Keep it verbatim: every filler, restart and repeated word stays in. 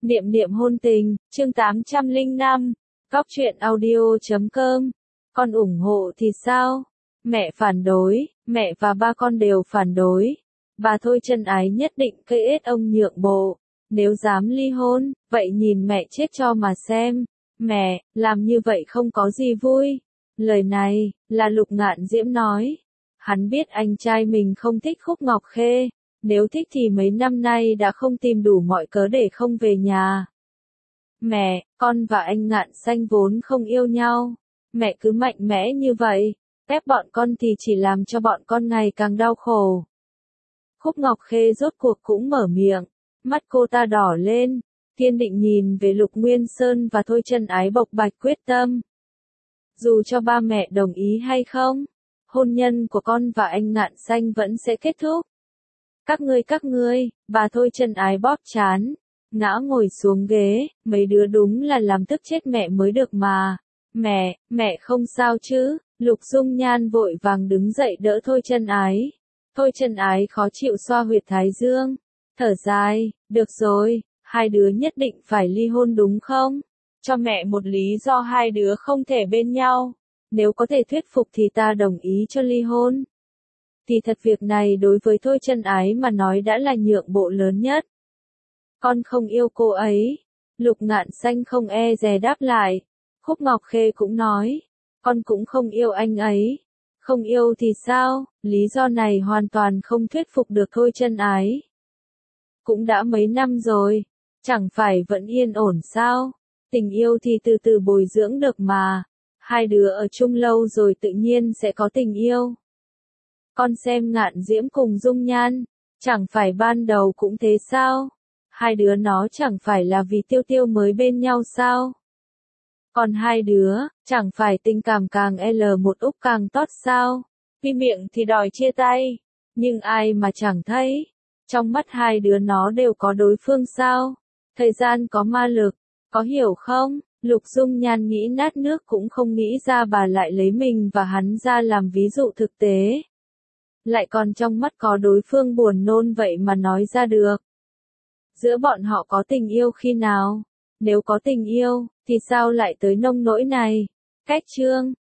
Niệm niệm hôn tình, chương tám trăm lẻ năm, Góc truyện audio chấm com. Con ủng hộ thì sao? Mẹ phản đối, mẹ và ba con đều phản đối. Bà Thôi Chân Ái nhất định cây ết ông nhượng bộ. Nếu dám ly hôn, vậy nhìn mẹ chết cho mà xem. Mẹ, làm như vậy không có gì vui. Lời này, là Lục Ngạn Diễm nói. Hắn biết anh trai mình không thích Khúc Ngọc Khê. Nếu thích thì mấy năm nay đã không tìm đủ mọi cớ để không về nhà. Mẹ, con và anh Ngạn Xanh vốn không yêu nhau. Mẹ cứ mạnh mẽ như vậy, ép bọn con thì chỉ làm cho bọn con ngày càng đau khổ. Khúc Ngọc Khê rốt cuộc cũng mở miệng, mắt cô ta đỏ lên, kiên định nhìn về Lục Nguyên Sơn và Thôi Chân Ái bộc bạch quyết tâm. Dù cho ba mẹ đồng ý hay không, hôn nhân của con và anh Ngạn Xanh vẫn sẽ kết thúc. Các ngươi các ngươi, bà Thôi Chân Ái bóp chán, ngã ngồi xuống ghế, mấy đứa đúng là làm tức chết mẹ mới được mà. Mẹ, mẹ không sao chứ? Lục Dung Nhan vội vàng đứng dậy đỡ Thôi Chân Ái. Thôi Chân Ái khó chịu xoa huyệt thái dương, thở dài, được rồi, hai đứa nhất định phải ly hôn đúng không? Cho mẹ một lý do hai đứa không thể bên nhau. Nếu có thể thuyết phục thì ta đồng ý cho ly hôn. Thì thật việc này đối với Thôi Chân Ái mà nói đã là nhượng bộ lớn nhất. Con không yêu cô ấy. Lục Ngạn Xanh không e dè đáp lại. Khúc Ngọc Khê cũng nói. Con cũng không yêu anh ấy. Không yêu thì sao? Lý do này hoàn toàn không thuyết phục được Thôi Chân Ái. Cũng đã mấy năm rồi. Chẳng phải vẫn yên ổn sao? Tình yêu thì từ từ bồi dưỡng được mà. Hai đứa ở chung lâu rồi tự nhiên sẽ có tình yêu. Con xem Ngạn Diễm cùng Dung Nhan, chẳng phải ban đầu cũng thế sao? Hai đứa nó chẳng phải là vì Tiêu Tiêu mới bên nhau sao? Còn hai đứa, chẳng phải tình cảm càng L một úp càng tót sao? Vì miệng thì đòi chia tay, nhưng ai mà chẳng thấy. Trong mắt hai đứa nó đều có đối phương sao? Thời gian có ma lực, có hiểu không? Lục Dung Nhan nghĩ nát nước cũng không nghĩ ra bà lại lấy mình và hắn ra làm ví dụ thực tế. Lại còn trong mắt có đối phương buồn nôn vậy mà nói ra được. Giữa bọn họ có tình yêu khi nào? Nếu có tình yêu, thì sao lại tới nông nỗi này? Cách chương